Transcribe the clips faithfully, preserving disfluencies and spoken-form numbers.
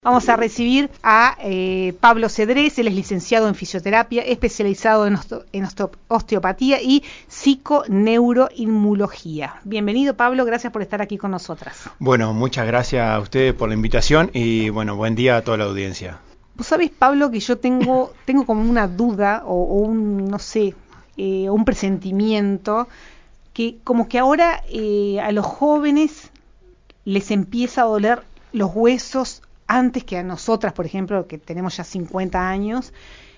Vamos a recibir a eh, Pablo Cedrés. Él es licenciado en fisioterapia, especializado en, osto, en osto, osteopatía y psiconeuroinmunología. Bienvenido, Pablo, gracias por estar aquí con nosotras. Bueno, muchas gracias a ustedes por la invitación y bueno, buen día a toda la audiencia. Vos sabés, Pablo, que yo tengo, tengo como una duda o, o un, no sé, eh, un presentimiento que como que ahora eh, a los jóvenes les empieza a doler los huesos antes que a nosotras, por ejemplo, que tenemos ya cincuenta años.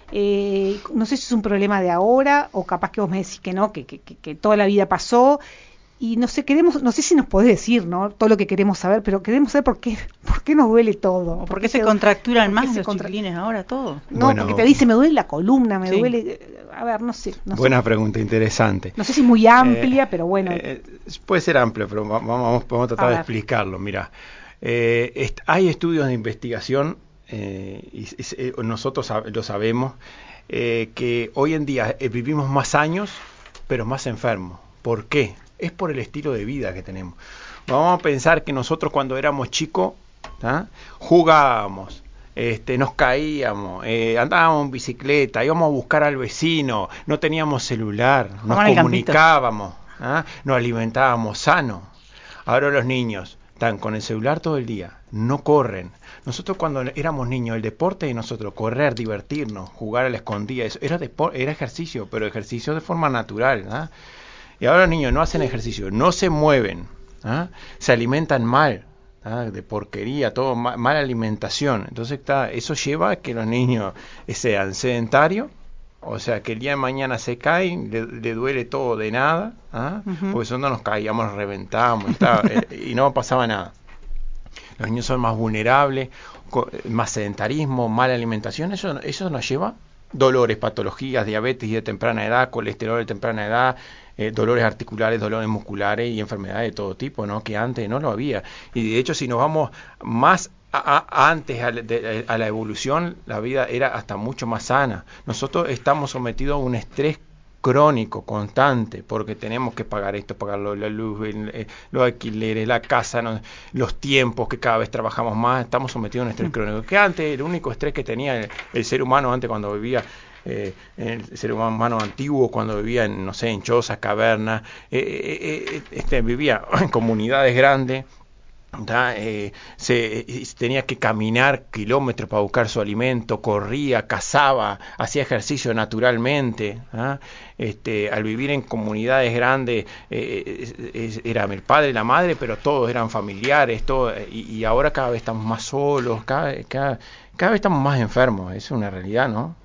Eh, no sé si es un problema de ahora o capaz que vos me decís que no, que, que, que toda la vida pasó. Y no sé, queremos, no sé si nos podés decir, ¿no? Todo lo que queremos saber, pero queremos saber por qué, por qué nos duele todo. ¿Por, ¿Por qué se, se contracturan más los contra... chiquilines ahora todo? No, bueno, porque te dice, me duele la columna, me sí. duele... A ver, no sé. No buena sé. pregunta, interesante. No sé si es muy amplia, eh, pero bueno. Eh, puede ser amplio, pero vamos, vamos, vamos a tratar a de explicarlo. Mira, eh, est- hay estudios de investigación, eh, y, y, y nosotros sab- lo sabemos, eh, que hoy en día eh, vivimos más años, pero más enfermos. ¿Por qué? Es por el estilo de vida que tenemos. Vamos a pensar que nosotros cuando éramos chicos, ¿tá? jugábamos. Este, nos caíamos, eh, andábamos en bicicleta, íbamos a buscar al vecino, no teníamos celular, nos Juan comunicábamos, ¿ah? nos alimentábamos sano. Ahora los niños están con el celular todo el día, no corren. Nosotros cuando éramos niños, el deporte de nosotros, correr, divertirnos, jugar a la escondida, eso era, depor- era ejercicio, pero ejercicio de forma natural. ¿ah? Y ahora los niños no hacen ejercicio, no se mueven, ¿ah? se alimentan mal. ¿Ah? de porquería, todo ma mala alimentación. Entonces está, eso lleva a que los niños sean sedentarios, o sea que el día de mañana se caen, le, le duele todo de nada, ¿ah? uh-huh. porque nosotros nos caíamos, nos reventamos y, eh, y no pasaba nada. Los niños son más vulnerables, más sedentarismo, mala alimentación, eso, eso nos lleva dolores, patologías, diabetes de temprana edad, colesterol de temprana edad, eh, dolores articulares, dolores musculares y enfermedades de todo tipo, ¿no? Que antes no lo había. Y de hecho, si nos vamos más a, a, antes a, de, a la evolución, la vida era hasta mucho más sana. Nosotros estamos sometidos a un estrés crónico, constante, porque tenemos que pagar esto, pagar la luz, el, el, los alquileres, la casa, no, los tiempos, que cada vez trabajamos más, estamos sometidos a un estrés crónico. Que antes el único estrés que tenía el, el ser humano antes cuando vivía, eh, el ser humano antiguo cuando vivía en, no sé, en chozas, cavernas, eh, eh, eh, este, vivía en comunidades grandes. Eh, se, se tenía que caminar kilómetros para buscar su alimento, corría, cazaba, hacía ejercicio naturalmente. ¿ah? Este, al vivir en comunidades grandes, eh, eh, era el padre, la madre, pero todos eran familiares, todo, y, y ahora cada vez estamos más solos, cada, cada, cada vez estamos más enfermos, es una realidad, ¿no?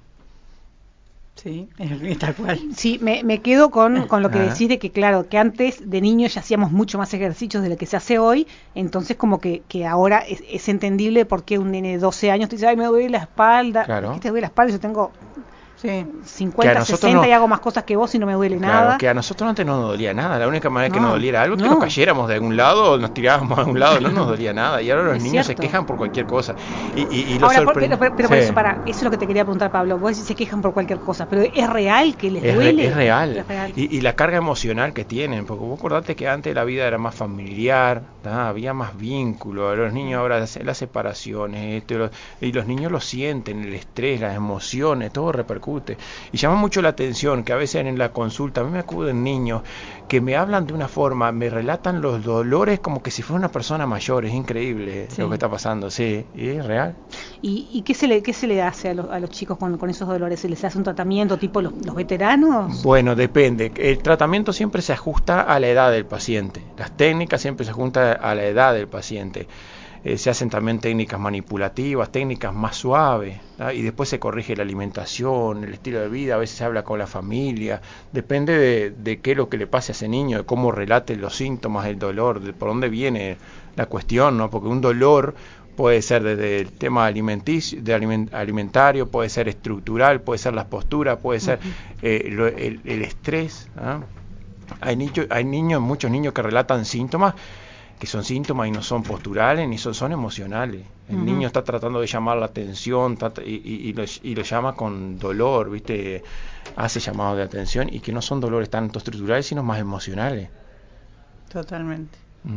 Sí, es tal cual. Sí, me, me quedo con, con lo que decís de que, claro, que antes de niños ya hacíamos mucho más ejercicios de lo que se hace hoy, entonces como que, que ahora es, es entendible por qué un nene de doce años te dice, ay, me duele la espalda. Claro. ¿Qué te duele la espalda? Yo tengo sí. cincuenta, sesenta no, y hago más cosas que vos y no me duele claro, nada. Que a nosotros antes no nos dolía nada, la única manera no, que nos doliera algo es que no. nos cayéramos de algún lado o nos tirábamos de algún lado, no nos dolía nada. Y ahora los es niños cierto. se quejan por cualquier cosa. Y, y, y lo ahora, sorprende... por, pero, pero sí. por eso, para, eso es lo que te quería preguntar, Pablo. Vos decís se quejan por cualquier cosa, pero ¿es real que les es duele? Re, es real. Es real. Y, y la carga emocional que tienen, porque vos acordate que antes la vida era más familiar, ¿tá? había más vínculo. Los niños ahora hacen las separaciones, esto, los, y los niños lo sienten, el estrés, las emociones, todo repercute. Y llama mucho la atención que a veces en la consulta a mí me acuden niños que me hablan de una forma, me relatan los dolores como que si fuera una persona mayor. Es increíble sí. lo que está pasando, sí, y es real. ¿Y, y qué, se le, qué se le hace a los, a los chicos con, con esos dolores? ¿Se les hace un tratamiento tipo los, los veteranos? Bueno, depende. El tratamiento siempre se ajusta a la edad del paciente. Las técnicas siempre se ajustan a la edad del paciente. Eh, se hacen también técnicas manipulativas, técnicas más suaves, ¿tá? Y después se corrige la alimentación, el estilo de vida, a veces se habla con la familia, depende de, de qué es lo que le pase a ese niño, de cómo relate los síntomas, el dolor, de por dónde viene la cuestión, ¿no? Porque un dolor puede ser desde el tema alimenticio, de aliment, alimentario, puede ser estructural, puede ser las posturas, puede ser eh, lo, el, el estrés, ¿ah? Hay, niño, hay niños, muchos niños que relatan síntomas que son síntomas y no son posturales ni son, son emocionales. El uh-huh. niño está tratando de llamar la atención trata, y, y, y, lo, y lo llama con dolor, ¿viste? Hace llamados de atención y que no son dolores tanto estructurales sino más emocionales. Totalmente. Uh-huh.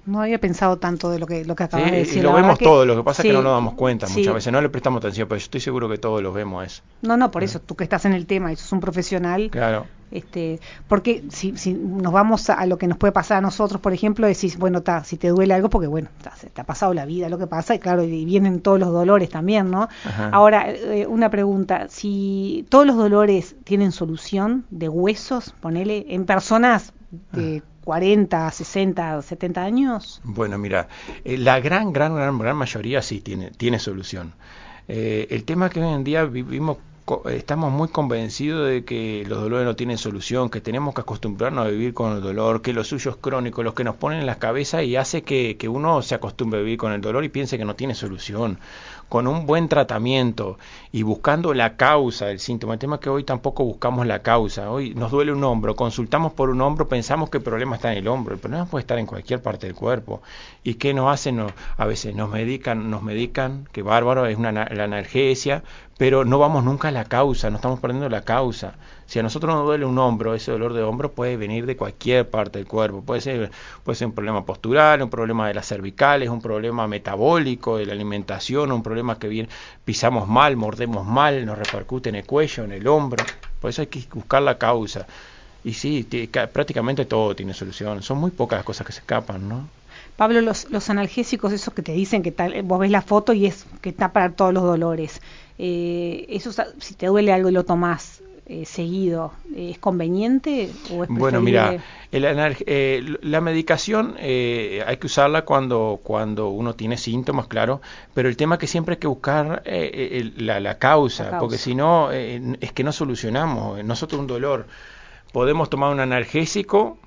No había pensado tanto de lo que, lo que Sí, acabas de decir. y lo La verdad vemos que- todo, lo que pasa sí, es que no nos damos cuenta sí. muchas veces, no le prestamos atención, pero yo estoy seguro que todos los vemos eso. No, no, por eso, tú que estás en el tema y sos un profesional, Claro. este, porque si, si nos vamos a, a lo que nos puede pasar a nosotros, por ejemplo, decís, bueno, ta, si te duele algo, porque bueno, ta, se te ha pasado la vida, lo que pasa, y claro, y vienen todos los dolores también, ¿no? Ajá. Ahora, eh, una pregunta, si todos los dolores tienen solución de huesos, ponele, en personas de cuarenta, sesenta, setenta años. Bueno, mira, eh, la gran, gran, gran, gran mayoría sí tiene, tiene solución. Eh, el tema es que hoy en día vivimos, co- estamos muy convencidos de que los dolores no tienen solución, que tenemos que acostumbrarnos a vivir con el dolor, que lo suyo es crónico, los que nos ponen en la cabeza y hace que, que uno se acostumbre a vivir con el dolor y piense que no tiene solución. Con un buen tratamiento y buscando la causa del síntoma. El tema es que hoy tampoco buscamos la causa. Hoy nos duele un hombro, consultamos por un hombro, pensamos que el problema está en el hombro. El problema puede estar en cualquier parte del cuerpo. ¿Y qué nos hacen? No, a veces nos medican, nos medican, que bárbaro, es una, la analgesia, pero no vamos nunca a la causa, no estamos perdiendo la causa. Si a nosotros nos duele un hombro, ese dolor de hombro puede venir de cualquier parte del cuerpo. Puede ser, puede ser un problema postural, un problema de las cervicales, un problema metabólico de la alimentación, un problema que viene, pisamos mal, mordemos mal, nos repercute en el cuello, en el hombro. Por eso hay que buscar la causa. Y sí, t- prácticamente todo tiene solución. Son muy pocas las cosas que se escapan, ¿no? Pablo, los, los analgésicos, esos que te dicen que tal, vos ves la foto y es que está para todos los dolores. Eh, eso, si te duele algo y lo tomás eh, seguido, eh, ¿es conveniente o es Bueno, preferible? mira, el anar- eh, la medicación eh, hay que usarla cuando cuando uno tiene síntomas, claro, pero el tema es que siempre hay que buscar eh, el- la, la causa, La causa. porque si no, eh, es que no solucionamos. Nosotros un dolor, podemos tomar un analgésico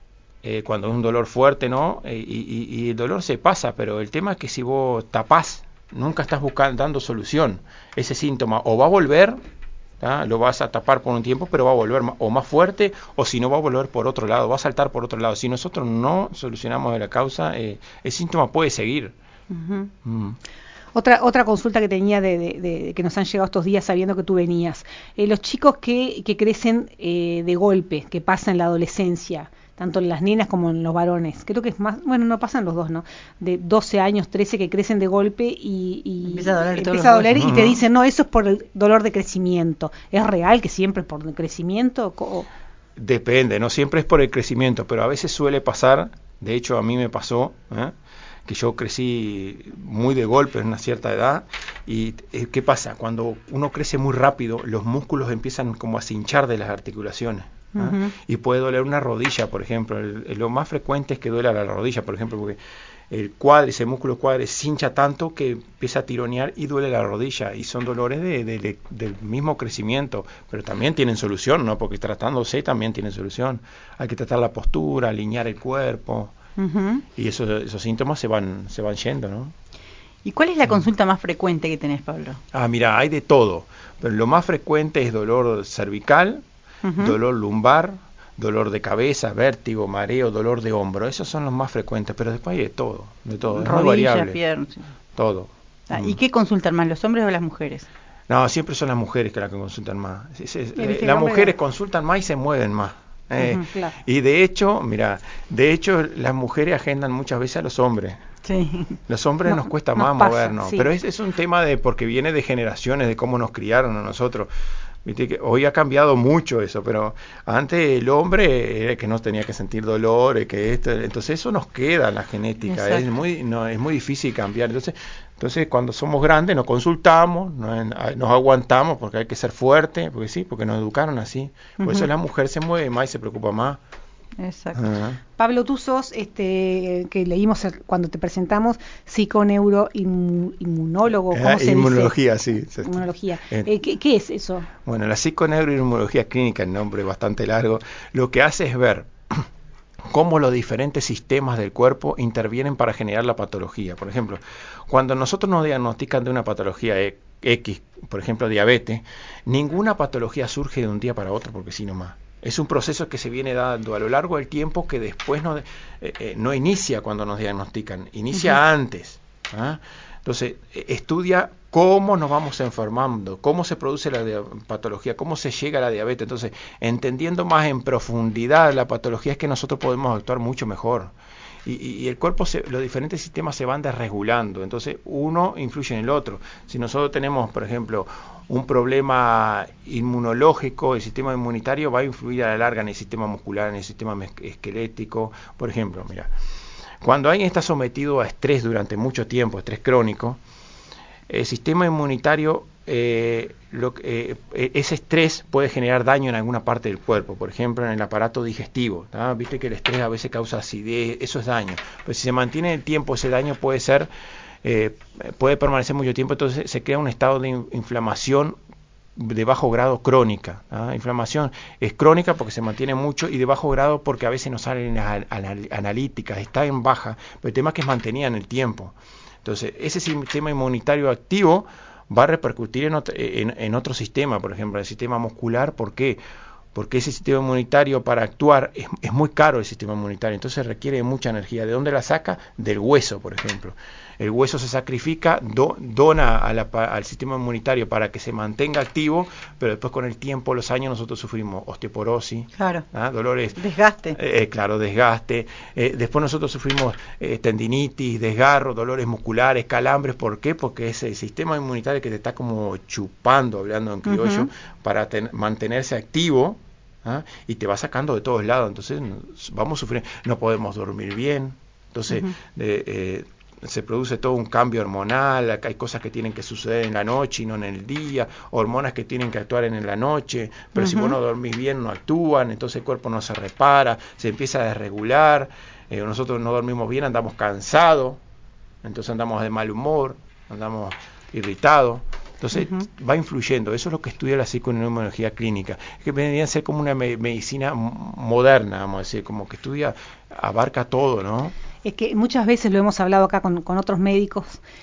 eh, cuando es un dolor fuerte, ¿no? Eh, y, y- y el dolor se pasa, pero el tema es que si vos tapás, nunca estás buscando, dando solución. Ese síntoma o va a volver, ¿tá? Lo vas a tapar por un tiempo, pero va a volver ma- o más fuerte, o si no va a volver por otro lado, va a saltar por otro lado. Si nosotros no solucionamos la causa, eh, el síntoma puede seguir. Ujú. Mm. Otra otra consulta que tenía de, de- de- que nos han llegado estos días sabiendo que tú venías. Eh, los chicos que, que crecen eh, de golpe, que pasan la adolescencia, tanto en las nenas como en los varones, creo que es más, bueno, no pasan los dos, ¿no? De doce años, trece, que crecen de golpe y, y Empieza a doler todos empieza a los doler huesos. y te Ujú. dicen, no, eso es por el dolor de crecimiento. ¿Es real que siempre es por el crecimiento? Co- Depende, no siempre es por el crecimiento, pero a veces suele pasar, de hecho a mí me pasó, ¿eh? que yo crecí muy de golpe en una cierta edad, y eh, ¿qué pasa? Cuando uno crece muy rápido, los músculos empiezan como a se hinchar de las articulaciones, ¿eh? Ujú. Y puede doler una rodilla, por ejemplo. El- el- lo más frecuente es que duela la rodilla, por ejemplo, porque el cuádriceps, el músculo cuádriceps se hincha tanto que empieza a tironear y duele la rodilla, y son dolores de, de- de- del mismo crecimiento, pero también tienen solución, ¿no? Porque tratándose también tienen solución. Hay que tratar la postura, alinear el cuerpo, Ujú. y esos, esos síntomas se van, se van yendo, ¿no? ¿Y cuál es la consulta más frecuente que tenés, Pablo? Ah, mira, hay de todo, pero lo más frecuente es dolor cervical, Ujú. dolor lumbar, dolor de cabeza, vértigo, mareo, dolor de hombro. Esos son los más frecuentes, pero después hay de todo, de todo, es muy Rodillas, variable, piernas. Sí. todo. Ah, Mm. ¿y qué consultan más, los hombres o las mujeres? No, siempre son las mujeres que las que consultan más. Sí, sí, Y eh, viste, las el hombre mujeres no. consultan más y se mueven más. eh. Ujú, claro. Y de hecho, mira, de hecho las mujeres agendan muchas veces a los hombres. Sí. Los hombres No, nos cuesta nos más pasa, movernos, sí. pero es, es un tema de porque viene de generaciones, de cómo nos criaron a nosotros. Viste que hoy ha cambiado mucho eso, pero antes el hombre era el que no tenía que sentir dolor, el que esto, entonces eso nos queda en la genética, es Exacto. muy no, es muy difícil cambiar. Entonces, entonces cuando somos grandes nos consultamos, nos, nos aguantamos porque hay que ser fuerte, porque sí, porque nos educaron así. Por Ujú. eso la mujer se mueve más y se preocupa más. Exacto. Ah. Pablo, tú sos, este, que leímos el- cuando te presentamos, psiconeuroinmunólogo, ¿cómo Eh, se inmunología, sí. dice? Inmunología. Eh, Eh, ¿qué, qué es eso? Bueno, la psiconeuroinmunología clínica, el nombre es bastante largo, lo que hace es ver cómo los diferentes sistemas del cuerpo intervienen para generar la patología. Por ejemplo, cuando nosotros nos diagnostican de una patología e- X, por ejemplo diabetes, ninguna patología surge de un día para otro, porque sí nomás. Es un proceso que se viene dando a lo largo del tiempo que después no, eh, eh, no inicia cuando nos diagnostican, inicia Ujú. antes. ¿Ah? Entonces, eh, estudia cómo nos vamos enfermando, cómo se produce la dia- patología, cómo se llega a la diabetes. Entonces, entendiendo más en profundidad la patología es que nosotros podemos actuar mucho mejor. y, y el cuerpo, se, los diferentes sistemas se van desregulando, entonces uno influye en el otro. Si nosotros tenemos, por ejemplo, un problema inmunológico, el sistema inmunitario va a influir a la larga en el sistema muscular, en el sistema esquelético. Por ejemplo, mira, cuando alguien está sometido a estrés durante mucho tiempo, estrés crónico, el sistema inmunitario, eh, lo, eh, ese estrés puede generar daño en alguna parte del cuerpo, por ejemplo en el aparato digestivo, ¿tá? Viste que el estrés a veces causa acidez, eso es daño, pero si se mantiene el tiempo ese daño puede ser, eh, puede permanecer mucho tiempo, entonces se crea un estado de inflamación de bajo grado crónica. ¿Ah? Inflamación es crónica porque se mantiene mucho y de bajo grado porque a veces no salen las analíticas, está en baja, pero el tema es que es mantenida en el tiempo. Entonces, ese sistema inmunitario activo va a repercutir en otro, en, en otro sistema, por ejemplo, el sistema muscular. ¿Por qué? Porque ese sistema inmunitario para actuar es, es muy caro el sistema inmunitario, entonces requiere mucha energía. ¿De dónde la saca? Del hueso, por ejemplo. El hueso se sacrifica, do, dona a la, al sistema inmunitario para que se mantenga activo, pero después con el tiempo, los años, nosotros sufrimos osteoporosis, claro. ¿ah? Dolores, desgaste, eh, claro, desgaste. Eh, después nosotros sufrimos eh, tendinitis, desgarro, dolores musculares, calambres. ¿Por qué? Porque es el sistema inmunitario que te está como chupando, hablando en criollo, uh-huh. para ten, mantenerse activo. ¿Ah? Y te va sacando de todos lados, entonces vamos a sufrir, no podemos dormir bien, entonces uh-huh. eh, eh, se produce todo un cambio hormonal, hay cosas que tienen que suceder en la noche y no en el día, hormonas que tienen que actuar en la noche, pero uh-huh. si vos no dormís bien no actúan, entonces el cuerpo no se repara, se empieza a desregular, eh, nosotros no dormimos bien, andamos cansados, entonces andamos de mal humor, andamos irritados. Entonces uh-huh. va influyendo, eso es lo que estudia la psiconeuroinmunología clínica, que vendría a ser como una me- medicina moderna, vamos a decir, como que estudia, abarca todo, ¿no? Es que muchas veces lo hemos hablado acá con, con otros médicos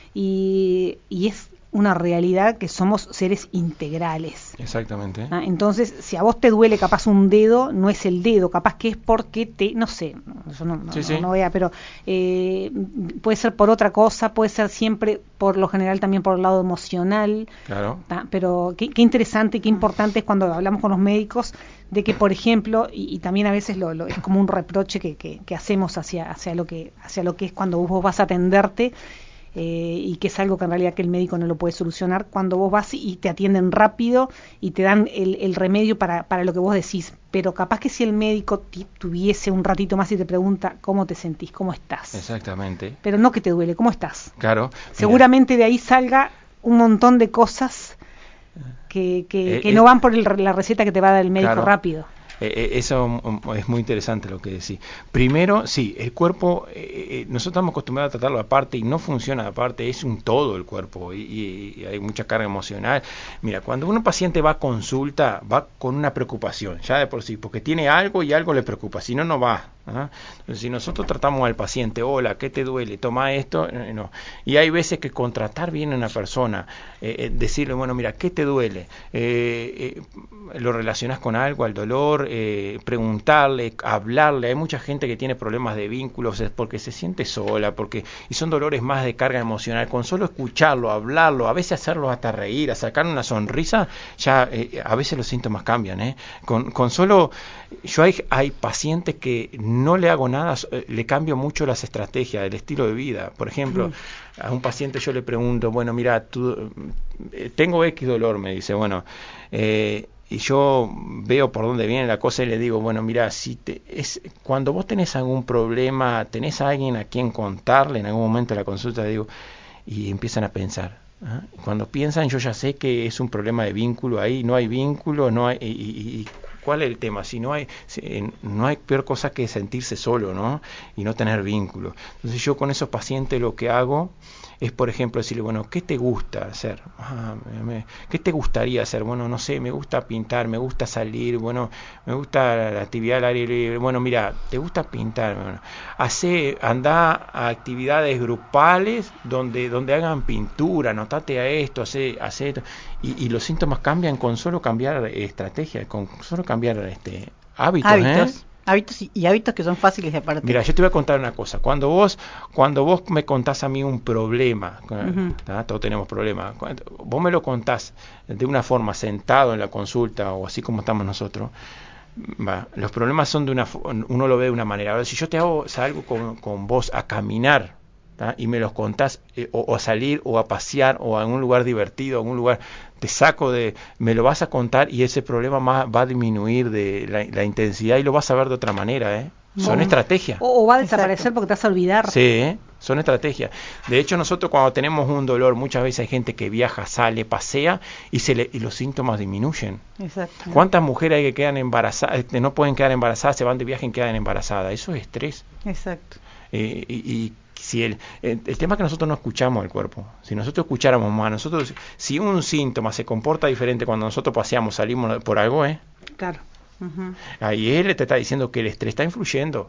y, y es una realidad que somos seres integrales. Exactamente. ¿Ah? Entonces, si a vos te duele capaz un dedo, no es el dedo, capaz que es porque te, no sé, yo no, no, sí, no, sí. no voy a, pero eh, puede ser por otra cosa, puede ser siempre, por lo general también por el lado emocional. Claro. ¿Ah? Pero qué, qué interesante y qué importante es cuando hablamos con los médicos de que, por ejemplo, y, y también a veces lo, lo, es como un reproche que, que, que hacemos hacia, hacia lo que, hacia lo que es cuando vos vas a atenderte. Eh, y que es algo que en realidad que el médico no lo puede solucionar, cuando vos vas y te atienden rápido y te dan el, el remedio para, para lo que vos decís, pero capaz que si el médico t- tuviese un ratito más y te pregunta cómo te sentís, cómo estás. Exactamente. Pero no que te duele, ¿cómo estás? Claro. Seguramente mira. De ahí salga un montón de cosas que, que, eh, que eh, no van por el, la receta que te va a dar el médico claro. rápido. Eh, eso es muy interesante lo que decís. Primero, sí, el cuerpo, eh, nosotros estamos acostumbrados a tratarlo aparte y no funciona aparte, es un todo el cuerpo y, y, y hay mucha carga emocional. Mira, cuando un paciente va a consulta, va con una preocupación, ya de por sí, porque tiene algo y algo le preocupa, si no, no va. ¿Ah? Entonces, si nosotros tratamos al paciente, hola, ¿qué te duele? Toma esto, eh, no. Y hay veces que con tratar bien a una persona, eh, eh, decirle, bueno, mira, ¿qué te duele? Eh, eh, lo relacionas con algo, al dolor, eh, preguntarle, hablarle. Hay mucha gente que tiene problemas de vínculos es porque se siente sola, porque y son dolores más de carga emocional. Con solo escucharlo, hablarlo, a veces hacerlo hasta reír, a sacar una sonrisa, ya eh, a veces los síntomas cambian. ¿eh? Con, con solo, yo hay, hay pacientes que no le hago nada, le cambio mucho las estrategias, el estilo de vida. Por ejemplo, mm. a un paciente yo le pregunto, bueno, mira, tú, tengo X dolor, me dice, bueno, eh, y yo veo por dónde viene la cosa y le digo, bueno, mira, si te, es, cuando vos tenés algún problema, tenés a alguien a quien contarle en algún momento de la consulta, le digo, y empiezan a pensar. ¿Ah? Cuando piensan, yo ya sé que es un problema de vínculo ahí, no hay vínculo, no hay... Y, y, y, ¿cuál es el tema? Si no hay, si, no hay peor cosa que sentirse solo, ¿no? Y no tener vínculo. Entonces yo con esos pacientes lo que hago es, por ejemplo, decirle, bueno, ¿qué te gusta hacer? Ah, me, ¿qué te gustaría hacer? Bueno, no sé, me gusta pintar, me gusta salir, bueno, me gusta la actividad al aire libre. Bueno, mira, ¿te gusta pintar? Bueno, hace, anda a actividades grupales donde, donde hagan pintura, anotate a esto, hace, hace esto. Y, y los síntomas cambian con solo cambiar estrategia, con solo cambiar este hábitos. Hábitos. ¿eh? Hábitos y, y hábitos que son fáciles de aparte. Mira, yo te voy a contar una cosa. Cuando vos cuando vos me contás a mí un problema, uh-huh. todos tenemos problemas, vos me lo contás de una forma sentado en la consulta o así como estamos nosotros, Va, los problemas son de una, uno lo ve de una manera. Ahora, si yo te hago, salgo con, con vos a caminar, ¿tá? Y me los contás, eh, o, o a salir, o a pasear, o a algún lugar divertido, a algún lugar, te saco de, me lo vas a contar y ese problema más va a disminuir de la, la intensidad y lo vas a ver de otra manera, ¿eh? Son No. estrategias. O, o va a desaparecer Exacto. porque te vas a olvidar. Sí, ¿eh? Son estrategias. De hecho, nosotros cuando tenemos un dolor, muchas veces hay gente que viaja, sale, pasea y se le, y los síntomas disminuyen. Exacto. ¿Cuántas mujeres hay que quedan embarazadas, este, no pueden quedar embarazadas, se van de viaje y quedan embarazadas? Eso es estrés. Exacto. Eh, y, y si el, el, el tema es que nosotros no escuchamos al cuerpo. Si nosotros escucháramos más, nosotros, si un síntoma se comporta diferente cuando nosotros paseamos, salimos por algo, ¿eh? Claro. Ujú. Ahí él te está diciendo que el estrés está influyendo.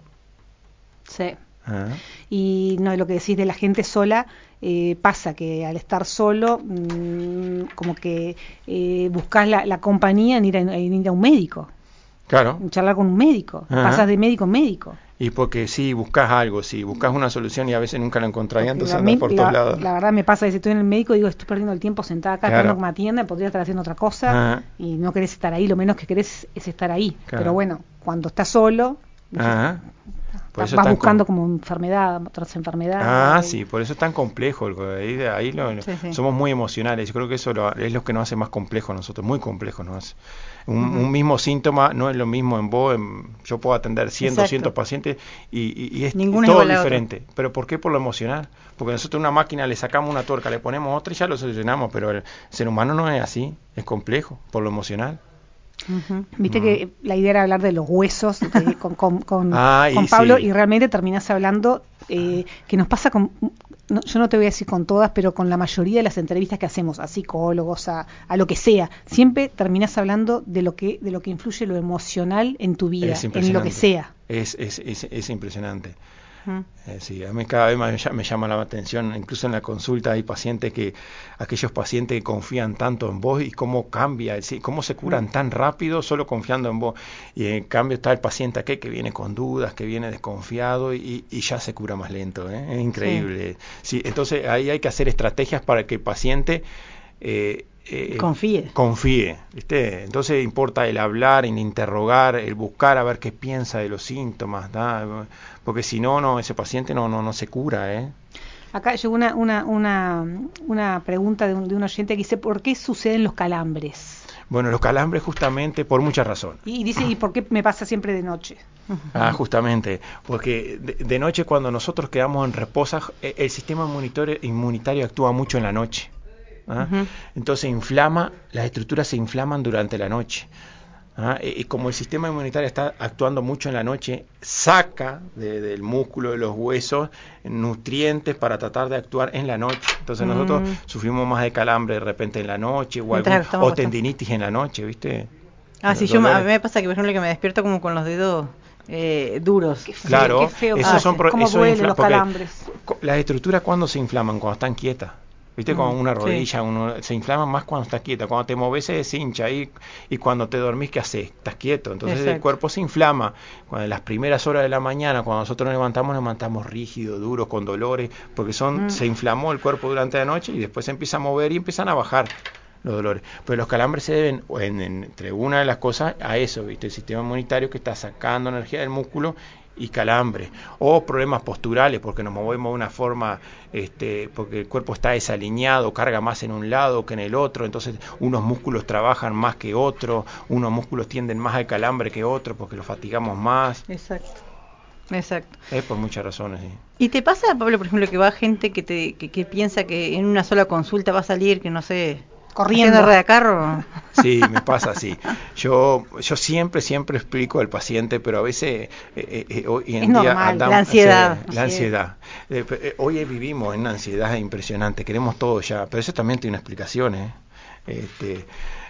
Sí. Ah. Y no, lo que decís de la gente sola, eh, pasa que al estar solo, mmm, como que eh, buscas la, la compañía en ir, a, en ir a un médico, Claro. en charlar con un médico, Ajá. pasas de médico en médico. Y porque sí, buscas algo, sí, buscas una solución y a veces nunca la encontrás, y Porque entonces a andas mí, por todos la, lados. la verdad me pasa que si estoy en el médico digo, estoy perdiendo el tiempo sentada acá Claro. esperando que me atiendan, podría estar haciendo otra cosa. Ajá. Y no querés estar ahí, lo menos que querés es estar ahí. Claro. Pero bueno, cuando estás solo, Ajá. Por vas eso es tan buscando com- como enfermedad tras enfermedad. Ah, y- sí, por eso es tan complejo. el- Ahí, ahí lo- Sí, sí. somos muy emocionales. Yo creo que eso lo- es lo que nos hace más complejo a nosotros, muy complejo nos hace. Un, Ujú. un mismo síntoma no es lo mismo en vos. En- yo puedo atender cien, Exacto. doscientos pacientes y, y- y es Ninguno es todo igual a otro. diferente. ¿Pero por qué? Por lo emocional. Porque nosotros a una máquina le sacamos una tuerca, le ponemos otra y ya lo solucionamos. Pero el ser humano no es así, es complejo, por lo emocional. Ujú. Viste Mm. que la idea era hablar de los huesos que- con, con, con, Ah, con y Pablo sí. y realmente terminás hablando eh, que nos pasa con, no, yo no te voy a decir con todas, pero con la mayoría de las entrevistas que hacemos a psicólogos, a, a lo que sea, siempre terminás hablando de lo que de lo que influye lo emocional en tu vida, Es en lo impresionante. que sea. Es, es, es, es impresionante. Ujú. Eh, sí, a mí cada vez más me llama la atención, incluso en la consulta hay pacientes que, aquellos pacientes que confían tanto en vos y cómo cambia, sí, cómo se curan tan rápido solo confiando en vos. Y en cambio está el paciente aquel que viene con dudas, que viene desconfiado y, y ya se cura más lento, ¿eh? Es increíble. Sí. Sí, entonces ahí hay que hacer estrategias para que el paciente eh, eh, Confíe. confíe, ¿viste? Entonces importa el hablar, el interrogar, el buscar a ver qué piensa de los síntomas, ¿tá? Porque si no, no, ese paciente no, no, no se cura, ¿eh? Acá llegó una, una, una, una pregunta de un, de un oyente que dice, ¿por qué suceden los calambres? Bueno, los calambres justamente por muchas razones. Y dice, ¿y por qué me pasa siempre de noche? Ah, justamente, porque de, de noche cuando nosotros quedamos en reposo, eh, el sistema inmunitario, inmunitario actúa mucho en la noche. ¿Ah? Ujú. Entonces inflama, las estructuras se inflaman durante la noche. ¿Ah? Y, y como el sistema inmunitario está actuando mucho en la noche, saca de, del músculo, de los huesos, nutrientes para tratar de actuar en la noche. Entonces Mm. nosotros sufrimos más de calambre de repente en la noche, o, Mientras algún, estamos o acostados. tendinitis en la noche, ¿viste? Ah, Los sí, yo, me- a dolores. mí me pasa que, por ejemplo, que me despierto como con los dedos eh, duros. Qué feo, Claro, qué feo. esos que son hace. pro- ¿Cómo eso duelen infla- los porque calambres? co- Las estructuras cuando se inflaman, cuando están quietas. ¿Viste? Mm, Con una sí. rodilla, uno se inflama más cuando estás quieta. Cuando te moves se deshincha y, y cuando te dormís, ¿qué haces? Estás quieto. Entonces el Exacto. cuerpo se inflama. Cuando en las primeras horas de la mañana, cuando nosotros nos levantamos, nos levantamos rígidos, duros, con dolores, porque son Mm. se inflamó el cuerpo durante la noche y después se empieza a mover y empiezan a bajar los dolores. Pero los calambres se deben, en, en, entre una de las cosas, a eso, ¿viste? El sistema inmunitario que está sacando energía del músculo y calambre, o problemas posturales porque nos movemos de una forma, este, porque el cuerpo está desalineado, carga más en un lado que en el otro, entonces unos músculos trabajan más que otros, unos músculos tienden más al calambre que otros porque los fatigamos más, Exacto. Exacto. es por muchas razones. Sí. ¿Y te pasa, Pablo, por ejemplo, que va gente que te que, que piensa que en una sola consulta va a salir, que no sé, Corriendo. haciendo rueda de carro? Sí, me pasa así. Yo yo siempre, siempre explico al paciente, pero a veces, eh, eh, hoy en Es día normal, andamos... la ansiedad. Sí, la ansiedad. Eh, eh, hoy vivimos en una ansiedad impresionante, queremos todo ya, pero eso también tiene una explicación, ¿eh? Este,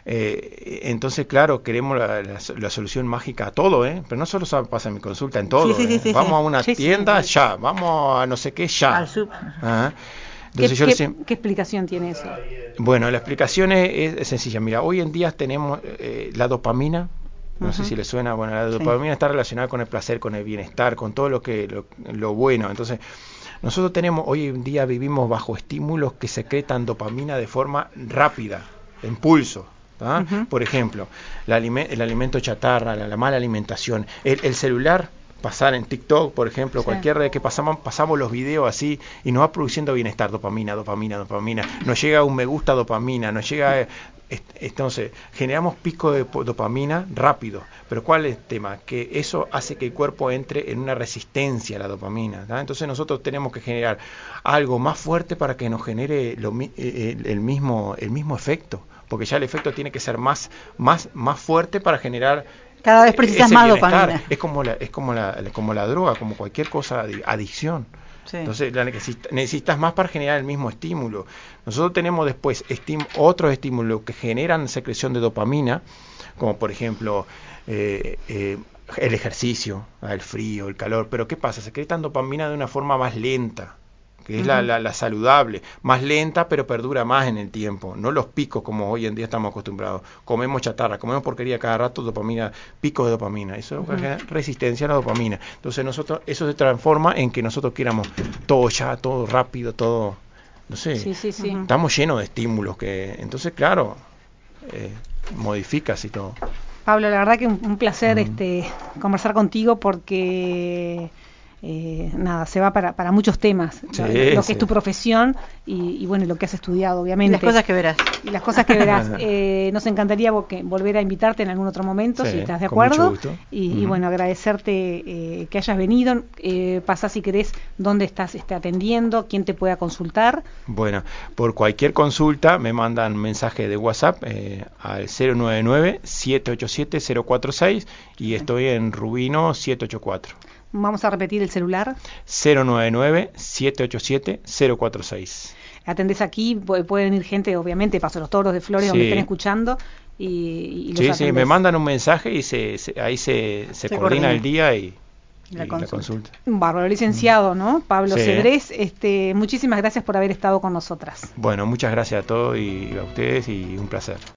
eh, entonces, claro, queremos la, la, la solución mágica a todo, ¿eh? Pero no solo pasa en mi consulta, en todo. Sí, sí, sí, ¿eh? sí, vamos sí. a una Sí, sí, tienda, sí. ya. Vamos a no sé qué, ya. Al sub. Ajá. ¿Qué, Entonces yo qué- les decía- qué explicación tiene eso? bueno, la explicación es, es sencilla. Mira, hoy en día tenemos eh, la dopamina. No sé Ujú. si le suena. Bueno, la Sí. dopamina está relacionada con el placer, con el bienestar, con todo lo que lo, lo bueno. Entonces, nosotros tenemos hoy en día vivimos bajo estímulos que secretan dopamina de forma rápida, en pulso. ¿ah? Ujú. Por ejemplo, la alime- el alimento chatarra, la, la mala alimentación, el, el celular, pasar en TikTok, por ejemplo, Sí. cualquier red que pasamos, pasamos los videos así y nos va produciendo bienestar, dopamina, dopamina, dopamina, nos llega un me gusta dopamina, nos llega... eh, est- entonces, generamos pico de po- dopamina rápido, pero ¿cuál es el tema? Que eso hace que el cuerpo entre en una resistencia a la dopamina, ¿tá? Entonces nosotros tenemos que generar algo más fuerte para que nos genere lo mi- eh, el, el mismo, el mismo efecto, porque ya el efecto tiene que ser más, más, más fuerte para generar Cada vez precisas ese más bienestar. dopamina. Es como la, es como la, como la droga, como cualquier cosa, adi- adicción. Sí. Entonces la necesita- necesitas más para generar el mismo estímulo. Nosotros tenemos después estim- otros estímulos que generan secreción de dopamina, como por ejemplo eh, eh, el ejercicio, el frío, el calor. Pero ¿qué pasa? Secretan dopamina de una forma más lenta, que es la, Ujú. la, la saludable, más lenta pero perdura más en el tiempo, no los picos como hoy en día estamos acostumbrados. Comemos chatarra, comemos porquería cada rato, dopamina, picos de dopamina, eso Ujú. es resistencia a la dopamina. Entonces nosotros, eso se transforma en que nosotros queramos todo ya, todo rápido, todo, no sé, Sí, sí, sí. Ujú. estamos llenos de estímulos que, entonces claro, eh, modificas y todo. Pablo, la verdad que un, un placer Mm. este conversar contigo porque eh, nada, se va para, para muchos temas, Sí, lo, lo que sí. es tu profesión y, y bueno, lo que has estudiado, Y obviamente. las cosas que verás. Y las cosas que verás. Eh, nos encantaría vo- que volver a invitarte en algún otro momento, Sí, si estás de con mucho acuerdo. gusto. Y, y Ujú. bueno, agradecerte eh, que hayas venido. Eh, pasá si querés dónde estás este, atendiendo, quién te pueda consultar. Bueno, por cualquier consulta me mandan mensaje de WhatsApp eh, al cero nueve nueve, siete ocho siete, cero cuatro seis y estoy en Rubino siete ocho cuatro. Vamos a repetir el celular. cero nueve nueve, siete ocho siete, cero cuatro seis. Atendés aquí, pu- pueden ir gente, obviamente, Paso los Toros de Flores, donde Sí. estén escuchando y, y los Sí, sí, atendés. me mandan un mensaje y se, se- ahí se, se, Se coordina coordina. el día y, La y consulta. la consulta. Bárbaro, licenciado, ¿no? Pablo Sí. Cedrés, este, muchísimas gracias por haber estado con nosotras. Bueno, muchas gracias a todos y a ustedes y un placer.